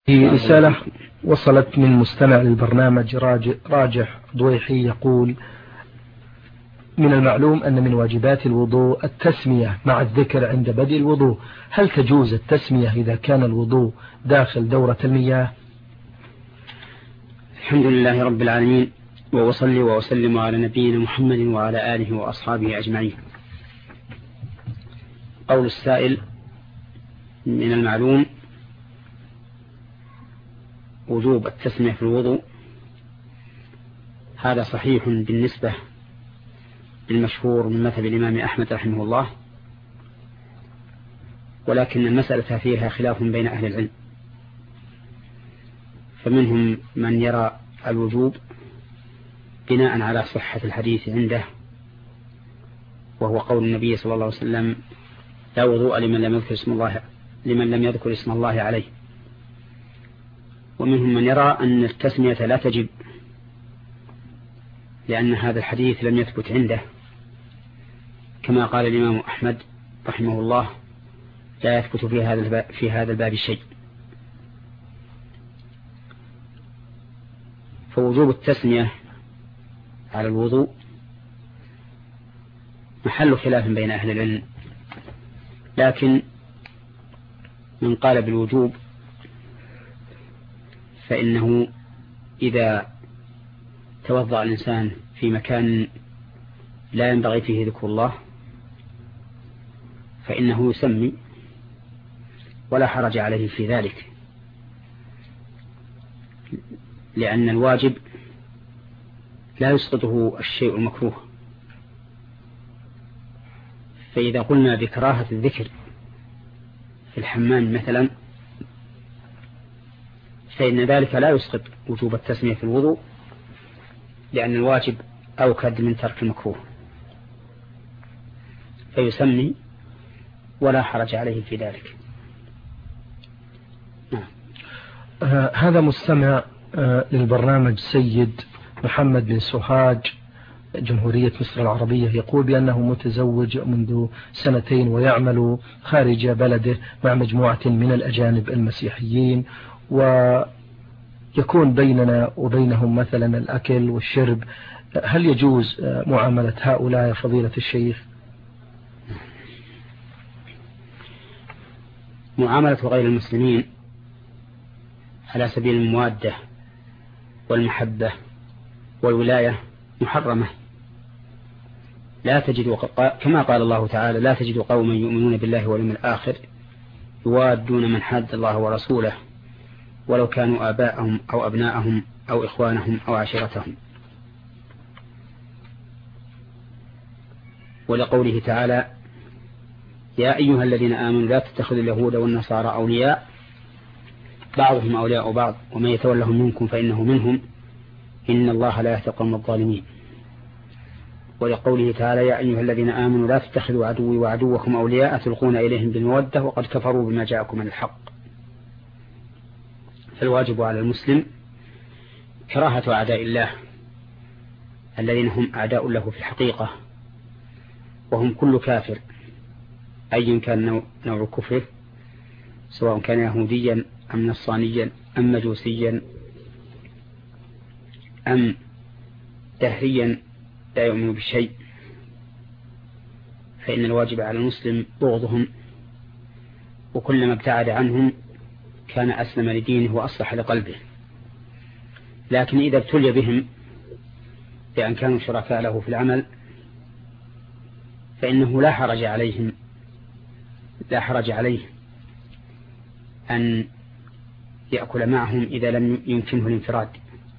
في رسالة وصلت من مستمع للبرنامج راجح ضويحي يقول: من المعلوم أن من واجبات الوضوء التسمية مع الذكر عند بدء الوضوء، هل تجوز التسمية إذا كان الوضوء داخل دورة المياه؟ الحمد لله رب العالمين، وأصلي وأسلم على نبينا محمد وعلى آله وأصحابه أجمعين. قول السائل: من المعلوم وجوب التسمية في الوضوء، هذا صحيح بالنسبة للمشهور من مذهب الإمام أحمد رحمه الله، ولكن المسألة فيها خلاف بين أهل العلم، فمنهم من يرى الوجوب بناء على صحة الحديث عنده، وهو قول النبي صلى الله عليه وسلم: لا وضوء لمن لم يذكر اسم الله عليه. ومنهم من يرى أن التسمية لا تجب، لأن هذا الحديث لم يثبت عنده، كما قال الإمام أحمد رحمه الله: لا يثبت في هذا الباب شيء. فوجوب التسمية على الوضوء محل خلاف بين أهل العلم، لكن من قال بالوجوب فإنه إذا توضأ الإنسان في مكان لا ينبغي فيه ذكر الله فإنه يسمي ولا حرج عليه في ذلك، لأن الواجب لا يسقطه الشيء المكروه. فإذا قلنا بكراهة الذكر في الحمام مثلا، فإن ذلك لا يسقط وجوب التسمية في الوضوء، لأن الواجب أوكد من ترك المكروه، فيسمي ولا حرج عليه في ذلك. هذا مستمع للبرنامج سيد محمد بن سوهاج، جمهورية مصر العربية، يقول بأنه متزوج منذ 2 ويعمل خارج بلده مع مجموعة من الأجانب المسيحيين، ويكون بيننا وبينهم مثلا الأكل والشرب، هل يجوز معاملة هؤلاء يا فضيلة الشيخ؟ معاملة غير المسلمين على سبيل الموادة والمحبة والولاية محرمة. لا تجد، كما قال الله تعالى: لا تجد قوما يؤمنون بالله واليوم الآخر يوادون من حاد الله ورسوله ولو كانوا آباءهم أو أبناءهم أو إخوانهم أو عشيرتهم. ولقوله تعالى: يا أيها الذين آمنوا لا تتخذوا اليهود والنصارى أولياء بعضهم أولياء بعض ومن يتولهم منكم فإنه منهم إن الله لا يهدي القوم الظالمين. ولقوله تعالى: يا أيها الذين آمنوا لا تتخذوا عدوي وعدوكم أولياء تلقون إليهم بالمودة وقد كفروا بما جاءكم من الحق. فالواجب على المسلم كراهة أعداء الله الذين هم أعداء له في الحقيقة، وهم كل كافر أي كان نوع كفره، سواء كان يهوديا أم نصرانيا أم مجوسيا أم دهريا لا يؤمن بالشيء، فإن الواجب على المسلم بغضهم، وكلما ابتعد عنهم كان أسلم لدينه وأصلح لقلبه. لكن إذا ابتلي بهم بأن كانوا شركاء له في العمل فإنه لا حرج عليه أن يأكل معهم إذا لم يمكنه الانفراد.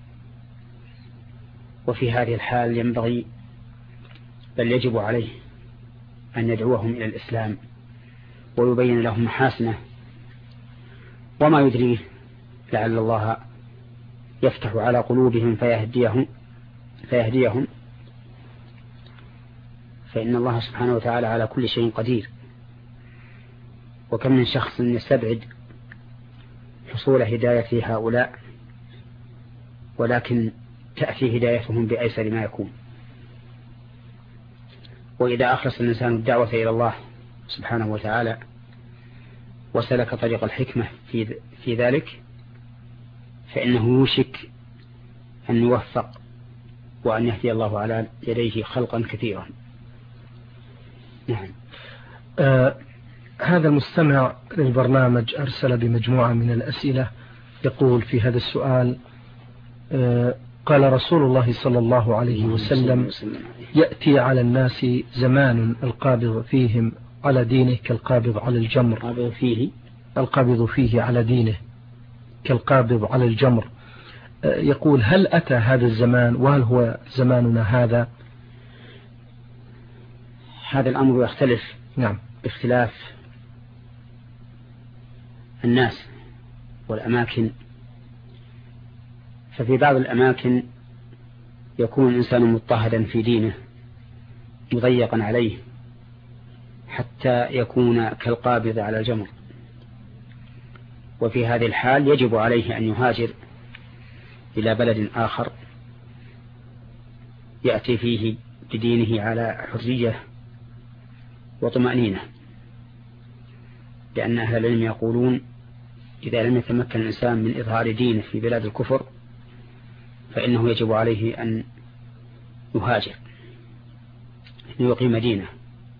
وفي هذه الحال ينبغي بل يجب عليه أن يدعوهم إلى الإسلام ويبين لهم محاسنه، وما يدريه لعل الله يفتح على قلوبهم فيهديهم، فإن الله سبحانه وتعالى على كل شيء قدير. وكم من شخص يستبعد حصول هداية هؤلاء، ولكن تأتي هدايتهم بأيسر ما يكون. وإذا أخلص الإنسان الدعوة إلى الله سبحانه وتعالى وسلك طريق الحكمة في ذلك فإنه يوشك أن يوفق وأن يهدي الله على يديه خلقا كثيرا. نعم. هذا المستمع للبرنامج أرسل بمجموعة من الأسئلة، يقول في هذا السؤال: قال رسول الله صلى الله عليه وسلم: يأتي على الناس زمان القابض فيهم على دينه كالقابض على الجمر. القابض فيه على دينه كالقابض على الجمر. يقول: هل أتى هذا الزمان وهل هو زماننا هذا؟ هذا الأمر يختلف. نعم. باختلاف الناس والأماكن. ففي بعض الأماكن يكون الإنسان مضطهدا في دينه مضيقا عليه حتى يكون كالقابض على الجمر، وفي هذه الحال يجب عليه أن يهاجر إلى بلد آخر يأتي فيه بدينه على حرية وطمأنينة، لأن أهل العلم يقولون: إذا لم يتمكن الإنسان من إظهار دينه في بلاد الكفر فإنه يجب عليه أن يهاجر ليقيم دينه.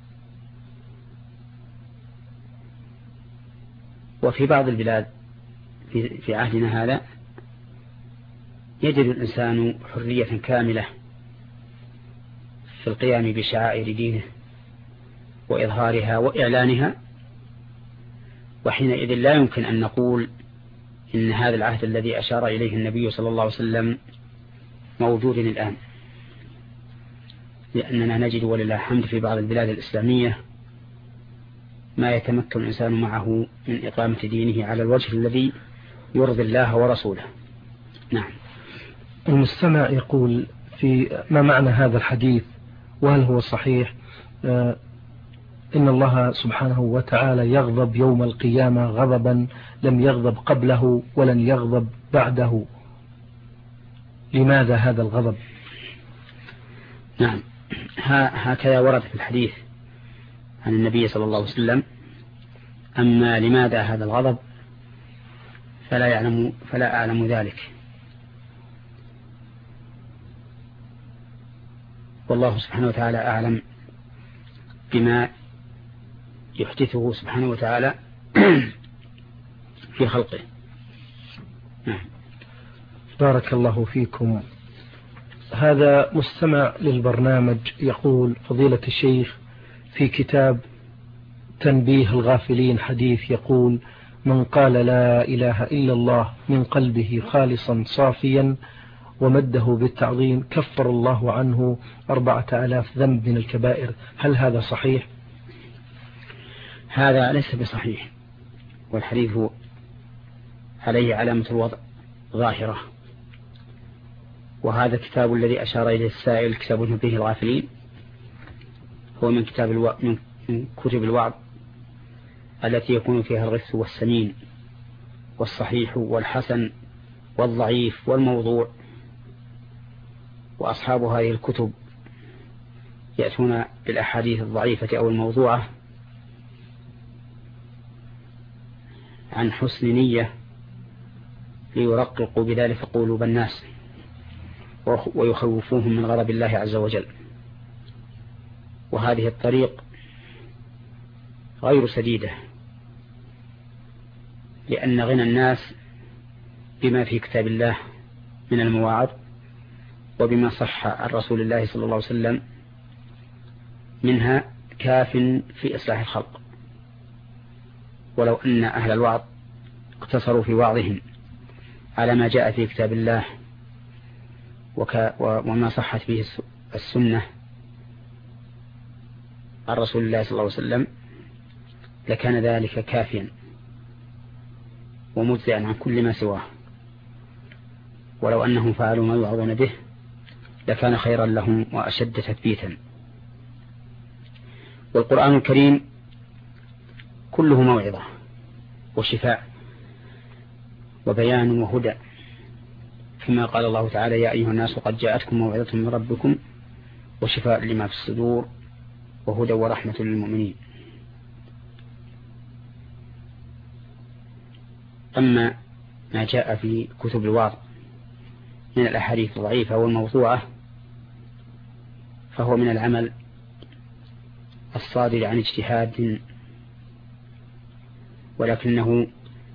وفي بعض البلاد في عهدنا هذا يجد الإنسان حرية كاملة في القيام بشعائر دينه وإظهارها وإعلانها، وحينئذ لا يمكن أن نقول إن هذا العهد الذي أشار إليه النبي صلى الله عليه وسلم موجود الآن، لأننا نجد ولله الحمد في بعض البلاد الإسلامية ما يتمكن الإنسان معه من إقامة دينه على الوجه الذي يرضي الله ورسوله. نعم. المستمع يقول: ما معنى هذا الحديث وهل هو صحيح؟ إن الله سبحانه وتعالى يغضب يوم القيامة غضبا لم يغضب قبله ولن يغضب بعده. لماذا هذا الغضب؟ نعم، هكذا ورد في الحديث عن النبي صلى الله عليه وسلم. أما لماذا هذا الغضب فلا أعلم ذلك، والله سبحانه وتعالى أعلم بما يحدثه سبحانه وتعالى في خلقه. نعم. بارك الله فيكم. هذا مستمع للبرنامج يقول: فضيلة الشيخ، في كتاب تنبيه الغافلين حديث يقول: من قال لا إله إلا الله من قلبه خالصا صافيا ومده بالتعظيم كفر الله عنه 4000 ذنب من الكبائر. هل هذا صحيح؟ هذا ليس بصحيح، والحديث عليه علامة الوضع ظاهرة. وهذا الكتاب الذي أشار إليه السائل كتاب تنبيه الغافلين هو من كتب الوعظ التي يكون فيها الغث والسمين والصحيح والحسن والضعيف والموضوع. وأصحاب هذه الكتب يأتون بالأحاديث الضعيفة أو الموضوعة عن حسن نية ليرققوا بذلك قلوب الناس ويخوفوهم من غضب الله عز وجل. وهذه الطريق غير سديدة، لأن غنى الناس بما في كتاب الله من المواعظ وبما صح عن رسول الله صلى الله عليه وسلم منها كاف في إصلاح الخلق. ولو أن أهل الوعظ اقتصروا في وعظهم على ما جاء في كتاب الله وما صحت به السنة عن رسول الله صلى الله عليه وسلم لكان ذلك كافيا ومجزئا عن كل ما سواه. ولو أنهم فعلوا ما يوعظون به لكان خيرا لهم وأشد تثبيتا. والقرآن الكريم كله موعظة وشفاء وبيان وهدى، كما قال الله تعالى: يا أيها الناس قد جاءتكم موعظة من ربكم وشفاء لما في الصدور وهدى ورحمة للمؤمنين. أما ما جاء في كتب الوعظ من الأحاديث الضعيفة والموضوعة فهو من العمل الصادر عن اجتهاد، ولكنه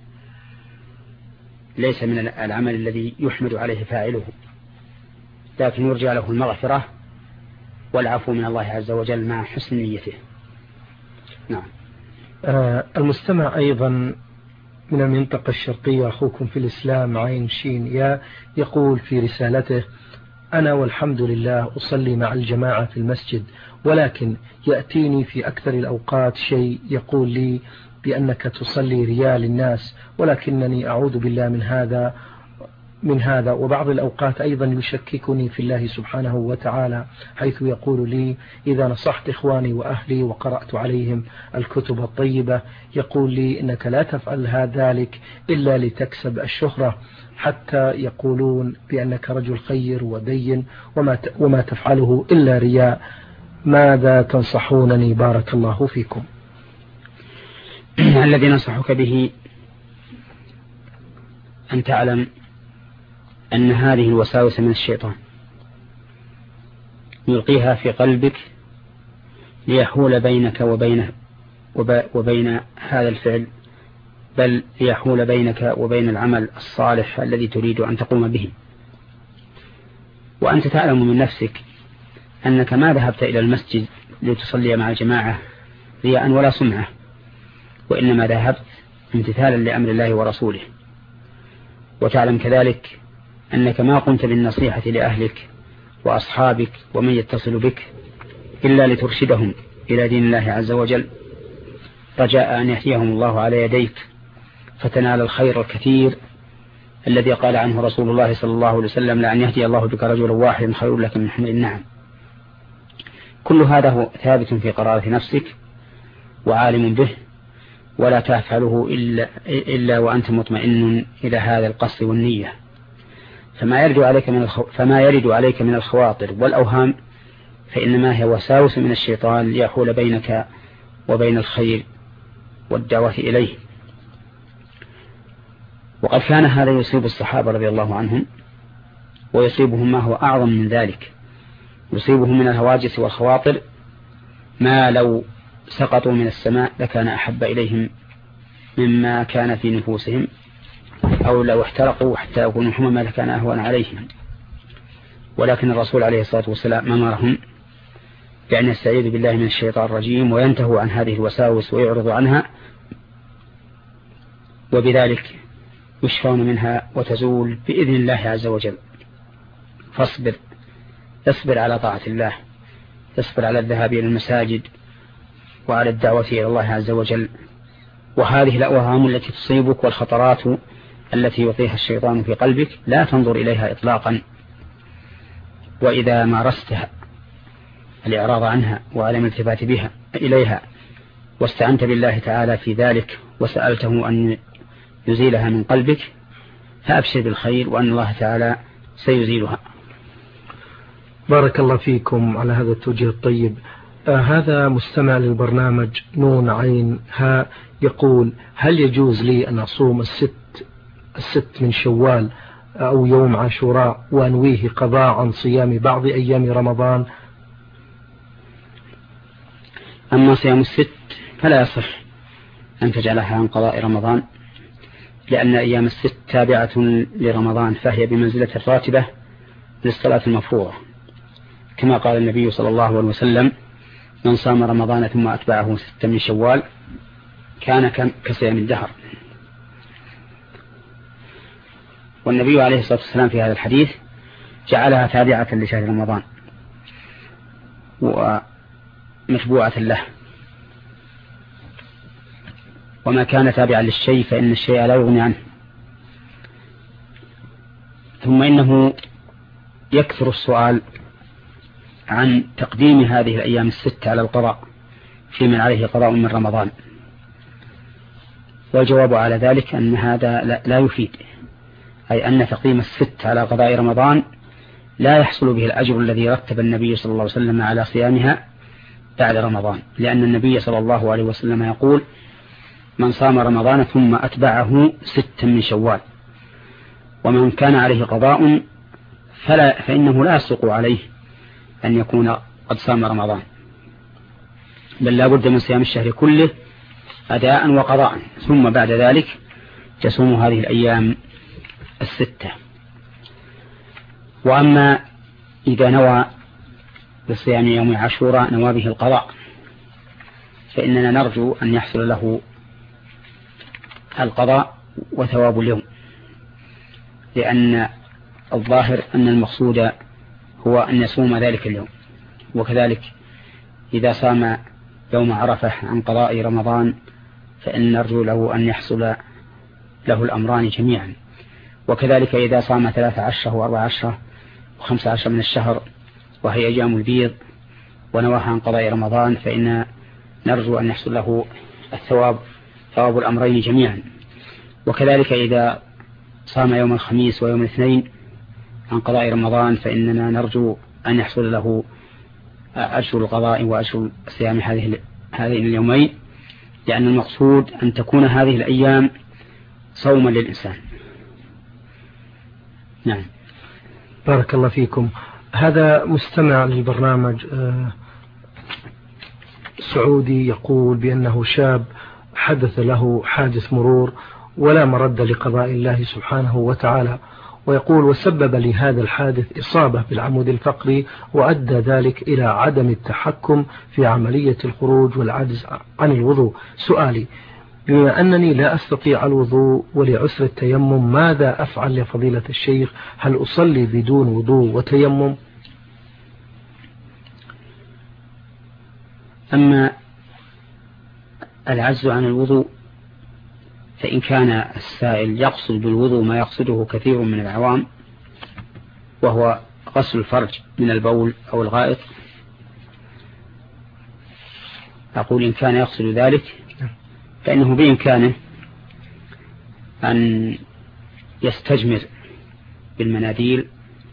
ليس من العمل الذي يحمد عليه فاعله، لكن يرجى له المغفرة والعفو من الله عز وجل مع حسن نيته. نعم. المستمع أيضا من المنطقة الشرقية، أخوكم في الإسلام عين شين يا، يقول في رسالته: أنا والحمد لله أصلي مع الجماعة في المسجد، ولكن يأتيني في أكثر الأوقات شيء يقول لي بأنك تصلي رياء للناس، ولكنني أعوذ بالله من هذا، وبعض الأوقات أيضا يشككني في الله سبحانه وتعالى، حيث يقول لي إذا نصحت إخواني وأهلي وقرأت عليهم الكتب الطيبة يقول لي إنك لا تفعل ذلك إلا لتكسب الشهرة، حتى يقولون بأنك رجل خير ودين وما تفعله إلا رياء. ماذا تنصحونني بارك الله فيكم؟ الذي ننصحك به أن تعلم أن هذه الوساوس من الشيطان يلقيها في قلبك ليحول بينك وبين هذا الفعل، بل ليحول بينك وبين العمل الصالح الذي تريد أن تقوم به. وأنت تعلم من نفسك أنك ما ذهبت إلى المسجد لتصلي مع الجماعة رياء ولا سمعة، وإنما ذهبت امتثالا لأمر الله ورسوله. وتعلم كذلك أنك ما قمت بالنصيحة لأهلك وأصحابك ومن يتصل بك إلا لترشدهم إلى دين الله عز وجل، رجاء أن يهديهم الله على يديك فتنال الخير الكثير الذي قال عنه رسول الله صلى الله عليه وسلم: لأن يهدي الله بك رجلا واحدا خير لك من حمر النعم. كل هذا هو ثابت في قرارة نفسك وعالم به، ولا تفعله إلا وأنت مطمئن إلى هذا القصد والنية. فما يرد عليك من الخواطر والأوهام فإنما هي وساوس من الشيطان ليحول بينك وبين الخير والدعوة إليه. وقد كان هذا يصيب الصحابة رضي الله عنهم، ويصيبهم ما هو أعظم من ذلك، يصيبهم من الهواجس والخواطر ما لو سقطوا من السماء لكان أحب إليهم مما كان في نفوسهم، أو لو احترقوا حتى يكونوا حمما لكان أهون عليهم. ولكن الرسول عليه الصلاة والسلام أمرهم بأن يستعيذوا بالله من الشيطان الرجيم وينتهوا عن هذه الوساوس ويعرضوا عنها، وبذلك يشفون منها وتزول بإذن الله عز وجل. فاصبر، اصبر على طاعة الله، اصبر على الذهاب إلى المساجد وعلى الدعوة إلى الله عز وجل. وهذه الأوهام التي تصيبك والخطرات التي يلقيها الشيطان في قلبك لا تنظر إليها إطلاقا، وإذا مارستها الإعراض عنها وعدم الالتفات بها إليها واستعنت بالله تعالى في ذلك وسألته أن يزيلها من قلبك فأبشر بالخير وأن الله تعالى سيزيلها. بارك الله فيكم على هذا التوجيه الطيب. هذا مستمع للبرنامج نون عين ها يقول: هل يجوز لي أن أصوم الست من شوال أو يوم عاشوراء وأنويه قضاء عن صيام بعض أيام رمضان؟ أما صيام الست فلا يصح أن تجعلها عن قضاء رمضان، لأن أيام الست تابعة لرمضان، فهي بمنزلة الراتبة للصلاة المفروضة، كما قال النبي صلى الله عليه وسلم: من صام رمضان ثم أتبعه 6 من شوال كان كصيام الدهر. والنبي عليه الصلاة والسلام في هذا الحديث جعلها تابعة لشهر رمضان ومتبوعة له، وما كان تابعا للشيء فإن الشيء لا يغني عنه. ثم إنه يكثر السؤال عن تقديم هذه الأيام الست على القضاء في من عليه قضاء من رمضان، والجواب على ذلك أن هذا لا يفيد، أي أن تقديم الست على قضاء رمضان لا يحصل به الأجر الذي رتب النبي صلى الله عليه وسلم على صيامها بعد رمضان، لأن النبي صلى الله عليه وسلم يقول: من صام رمضان ثم أتبعه 6 من شوال ومن كان عليه قضاء فإنه لا يصدق عليه أن يكون قد صام رمضان، بل لا بد من صيام الشهر كله أداء وقضاء، ثم بعد ذلك تصوم هذه الأيام الستة. وأما إذا نوى بصيام يوم عاشوراء نوى به القضاء، فإننا نرجو أن يحصل له القضاء وثواب اليوم، لأن الظاهر أن المقصود هو أن يصوم ذلك اليوم. وكذلك إذا صام يوم عرفة عن قضاء رمضان فإن نرجو له أن يحصل له الأمران جميعا. وكذلك إذا صام 13 و14 و15 من الشهر وهي أيام البيض ونواها عن قضاء رمضان فإن نرجو أن يحصل له الثواب، ثواب الأمرين جميعا. وكذلك إذا صام يوم الخميس ويوم الاثنين عن قضاء رمضان فإننا نرجو أن يحصل له أجر القضاء وأجر صيام هذين اليومين، لأن المقصود أن تكون هذه الأيام صوما للإنسان. نعم. بارك الله فيكم. هذا مستمع للبرنامج سعودي يقول بأنه شاب حدث له حادث مرور ولا مرد لقضاء الله سبحانه وتعالى، ويقول وسبب لهذا الحادث إصابة بالعمود الفقري وأدى ذلك إلى عدم التحكم في عملية الخروج والعجز عن الوضوء. سؤالي: بما أنني لا أستطيع الوضوء ولعسر التيمم ماذا أفعل يا فضيلة الشيخ؟ هل أصلي بدون وضوء وتيمم؟ أما العجز عن الوضوء فإن كان السائل يقصد بالوضوء ما يقصده كثير من العوام وهو غسل الفرج من البول أو الغائط، أقول إن كان يقصد ذلك فإنه بإمكانه أن يستجمر بالمناديل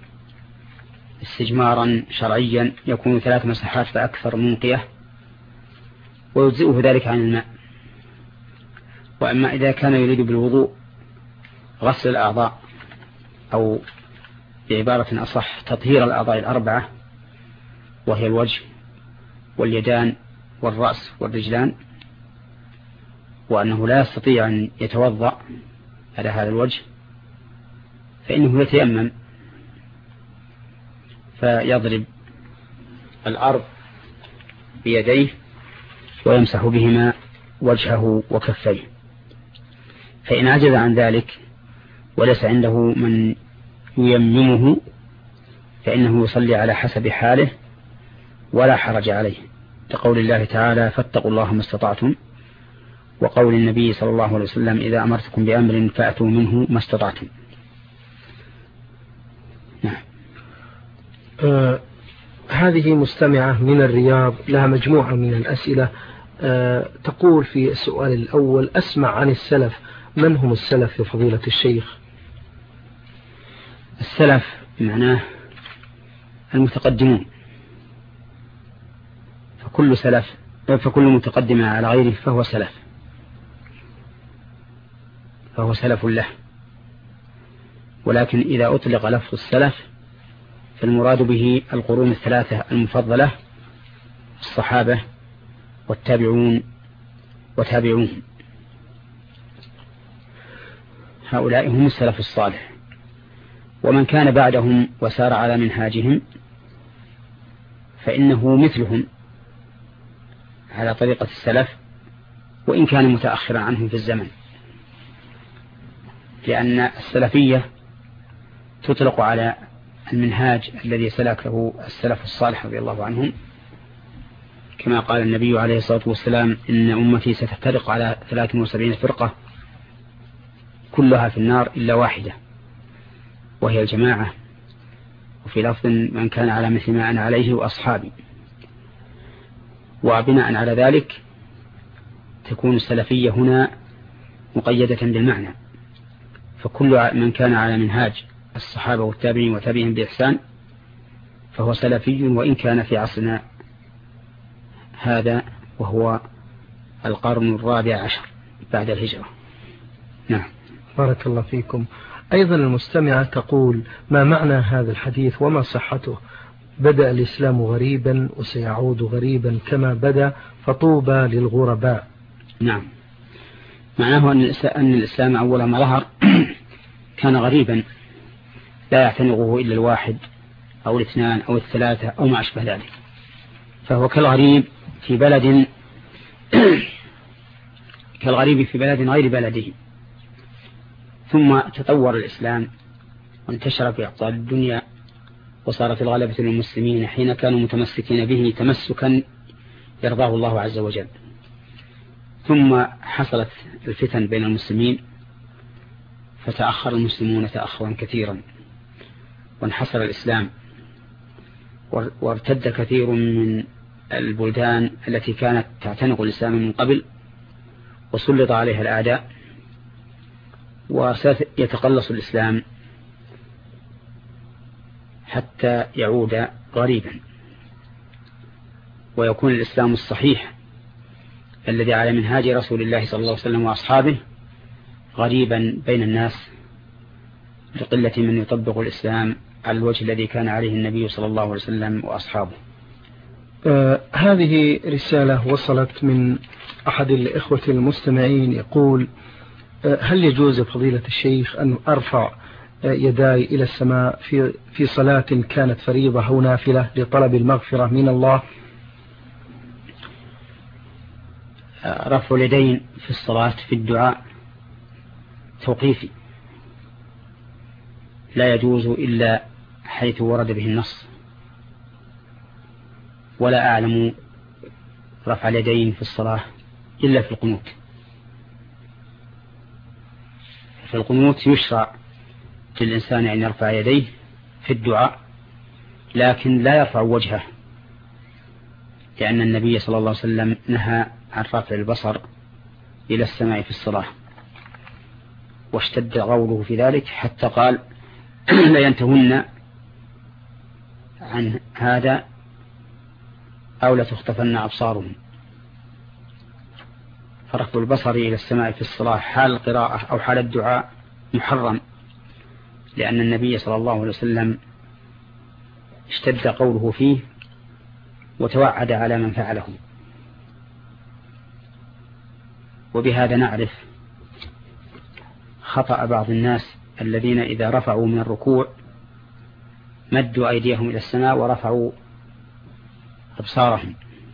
استجمارا شرعيا يكون 3 مساحات فأكثر منقية ويجزئه ذلك عن الماء. وأما إذا كان يريد بالوضوء غسل الأعضاء أو بعبارة أصح تطهير الأعضاء الأربعة وهي الوجه واليدان والرأس والرجلان، وأنه لا يستطيع أن يتوضأ على هذا الوجه فإنه يتيمم فيضرب الأرض بيديه ويمسح بهما وجهه وكفيه. فإن عجز عن ذلك وليس عنده من ييممه فإنه يصلي على حسب حاله ولا حرج عليه، لقول الله تعالى فاتقوا الله ما استطعتم، وقول النبي صلى الله عليه وسلم إذا أمرتكم بأمر فأتوا منه ما استطعتم. نعم. هذه مستمعة من الرياض لها مجموعة من الأسئلة. تقول في السؤال الأول: أسمع عن السلف، من هم السلف يا فضيلة الشيخ؟ السلف معناه المتقدمون، فكل متقدم على غيره فهو سلف له. ولكن إذا أطلق لفظ السلف فالمراد به القرون الثلاثة المفضلة: الصحابة والتابعون وتابعون، هؤلاء هم السلف الصالح. ومن كان بعدهم وسار على منهاجهم فإنه مثلهم على طريقة السلف وإن كان متأخرا عنهم في الزمن، لأن السلفية تطلق على المنهاج الذي سلكه السلف الصالح رضي الله عنهم، كما قال النبي عليه الصلاة والسلام إن أمتي ستفترق على 73 فرقة كلها في النار إلا واحدة وهي الجماعة، وفي لفظ من كان على مثل ما أنا عليه وأصحابي. وبناء على ذلك تكون السلفية هنا مقيدة بالمعنى، فكل من كان على منهاج الصحابة والتابعين وتابعين بإحسان فهو سلفي، وإن كان في عصرنا هذا وهو القرن 14 بعد الهجرة. نعم. بارك الله فيكم. أيضا المستمعة تقول: ما معنى هذا الحديث وما صحته؟ بدأ الإسلام غريبا وسيعود غريبا كما بدأ، فطوبى للغرباء. نعم، معناه أن الإسلام أول ما ظهر كان غريبا لا يعتنقه إلا الواحد أو الاثنان أو الثلاثة أو ما أشبه ذلك، فهو كالغريب في بلد غير بلده. ثم تطور الإسلام وانتشر في أقطار الدنيا، وصارت الغلبة للمسلمين حين كانوا متمسكين به تمسكا يرضاه الله عز وجل. ثم حصلت الفتن بين المسلمين، فتأخر المسلمون تأخرا كثيرا، وانحصر الإسلام، وارتد كثير من البلدان التي كانت تعتنق الإسلام من قبل، وسلط عليها الأعداء، وسيتقلص الإسلام حتى يعود غريبا، ويكون الإسلام الصحيح الذي على منهاج رسول الله صلى الله عليه وسلم وأصحابه غريبا بين الناس، لقلة من يطبق الإسلام على الوجه الذي كان عليه النبي صلى الله عليه وسلم وأصحابه. هذه رسالة وصلت من أحد الإخوة المستمعين يقول: هل يجوز فضيلة الشيخ أن أرفع يداي إلى السماء في صلاة كانت فريضة أو نافلة لطلب المغفرة من الله؟ رفع اليدين في الصلاة في الدعاء توقيفي، لا يجوز إلا حيث ورد به النص، ولا أعلم رفع اليدين في الصلاة إلا في القنوت. في القنوت يشرع للإنسان أن يرفع يديه في الدعاء، لكن لا يرفع وجهه، لأن النبي صلى الله عليه وسلم نهى عن رفع البصر إلى السماء في الصلاة، واشتد قوله في ذلك حتى قال: لا ينتهن عن هذا أو لتخطفن أبصارهم. فرفع البصر إلى السماء في الصلاة حال القراءة أو حال الدعاء محرم، لأن النبي صلى الله عليه وسلم اشتد قوله فيه وتوعد على من فعله. وبهذا نعرف خطأ بعض الناس الذين إذا رفعوا من الركوع مدوا أيديهم إلى السماء ورفعوا أبصارهم،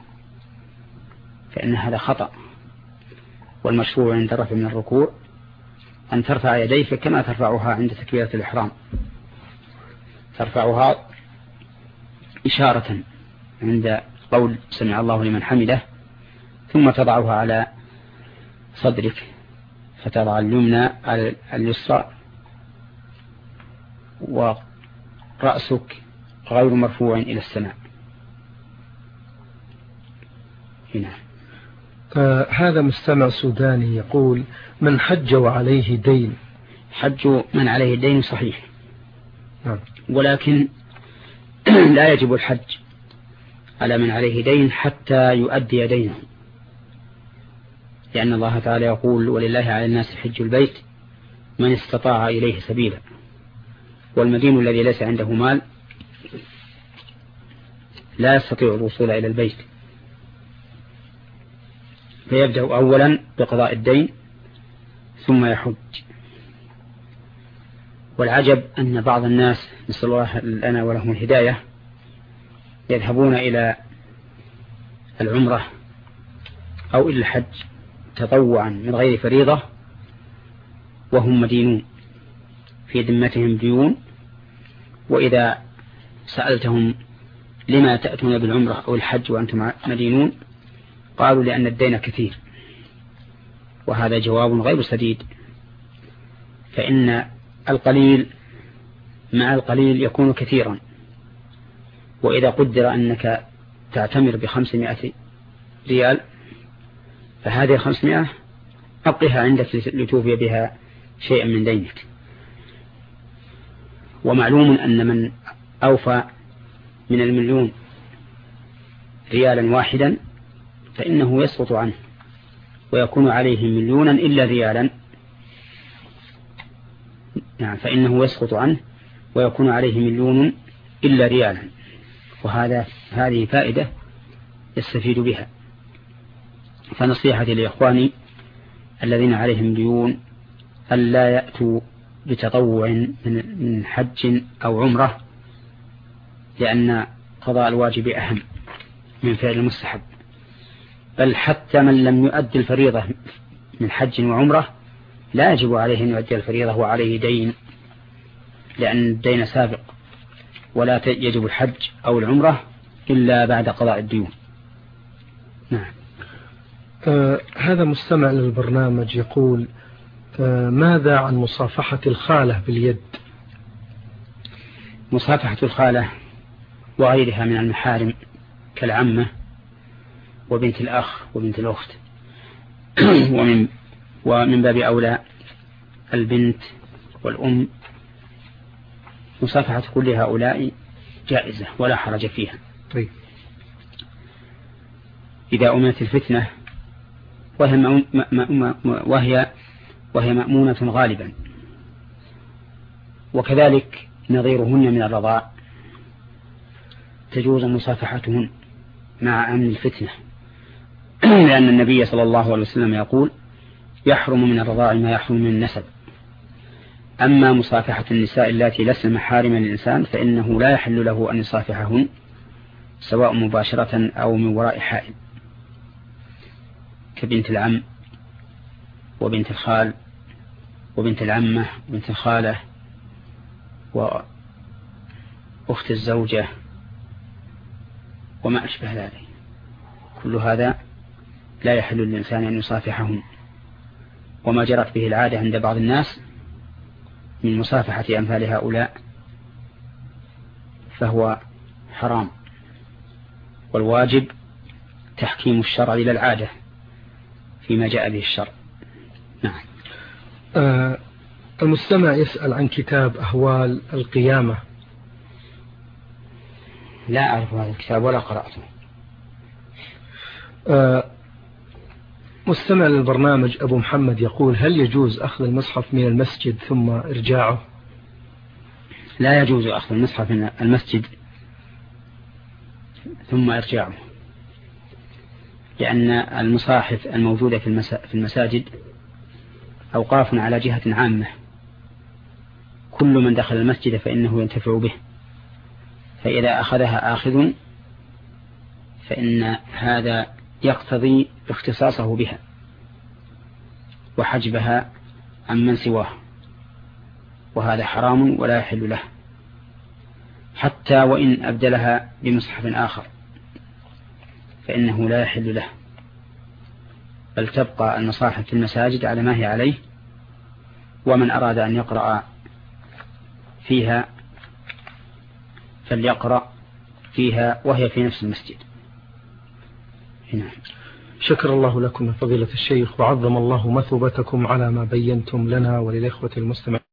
فإن هذا خطأ. والمشروع عند الرفع من الركوع أن ترفع يديك كما ترفعها عند تكبيرة الإحرام، ترفعها إشارة عند قول سمع الله لمن حمده، ثم تضعها على صدرك، فتضع اليمنى على اليسرى، ورأسك غير مرفوع إلى السماء. هنا هذا مستمع سوداني يقول: من حج وعليه دين. حج من عليه دين صحيح، نعم، ولكن لا يجب الحج على من عليه دين حتى يؤدي دينه، لأن الله تعالى يقول: ولله على الناس حج البيت من استطاع إليه سبيلا. والمدين الذي ليس عنده مال لا يستطيع الوصول إلى البيت، فيبدأ أولا بقضاء الدين ثم يحج. والعجب أن بعض الناس نسأل الله لنا ولهم الهداية يذهبون إلى العمرة أو إلى الحج تطوعا من غير فريضة وهم مدينون، في ذمتهم ديون، وإذا سألتهم لما تأتون بالعمرة أو الحج وأنتم مدينون قالوا: لأن الدين كثير. وهذا جواب غير سديد، فإن القليل مع القليل يكون كثيرا. وإذا قدر أنك تعتمر ب500 ريال، فهذه 500 أبقها عندك لتوفي بها شيئا من دينك. ومعلوم أن من أوفى من 1,000,000 ريالا واحدا فإنه يسقط عنه ويكون عليه 1,000,000 إلا ريالا. نعم. نعم، فإنه يسقط عنه ويكون عليه مليون إلا ريالا. هذه فائدة يستفيد بها. فنصيحتي لإخواني الذين عليهم ديون ألا يأتوا بتطوع من حج أو عمرة، لأن قضاء الواجب أهم من فعل المستحب. بل حتى من لم يؤدي الفريضة من حج وعمرة لا يجب عليه أن يؤدي الفريضة وعليه دين، لأن الدين سابق، ولا يجب الحج أو العمرة إلا بعد قضاء الديون. نعم. هذا مستمع للبرنامج يقول: ماذا عن مصافحة الخالة باليد؟ مصافحة الخالة وغيرها من المحارم كالعمة وبنت الأخ وبنت الأخت ومن باب أولى البنت والأم، مصافحة كل هؤلاء جائزة ولا حرج فيها. طيب. إذا أمنت الفتنة وهي مأمونة غالبا، وكذلك نظيرهن من الرضاع تجوز مصافحتهن مع أمن الفتنة، لأن النبي صلى الله عليه وسلم يقول: يحرم من الرضاع ما يحرم من النسب. أما مصافحة النساء اللاتي لسن محارم للإنسان فإنه لا يحل له أن يصافحهن سواء مباشرة أو من وراء حائل، كبنت العم وبنت الخال وبنت العمة وبنت الخالة وأخت الزوجة وما أشبه ذلك. كل هذا لا يحل للإنسان أن يصافحهن. وما جرت به العادة عند بعض الناس من مصافحة أمثال هؤلاء فهو حرام، والواجب تحكيم الشرع إلى العادة فيما جاء به الشرع. نعم. المستمع يسأل عن كتاب أهوال القيامة. لا أعرف هذا الكتاب ولا قرأته. مستمع للبرنامج أبو محمد يقول: هل يجوز أخذ المصحف من المسجد ثم إرجاعه؟ لا يجوز أخذ المصحف من المسجد ثم إرجاعه، لأن المصاحف الموجودة في المساجد أوقاف على جهة عامة، كل من دخل المسجد فإنه ينتفع به، فإذا أخذها آخذ فإن هذا يقتضي اختصاصه بها وحجبها عن من سواه، وهذا حرام ولا يحل له، حتى وإن أبدلها بمصحف آخر فإنه لا يحل له، بل تبقى المصاحف في المساجد على ما هي عليه، ومن أراد أن يقرأ فيها فليقرأ فيها وهي في نفس المسجد. هنا. شكر الله لكم فضيلة الشيخ، وعظم الله مثوبتكم على ما بينتم لنا وللإخوة المستمعين.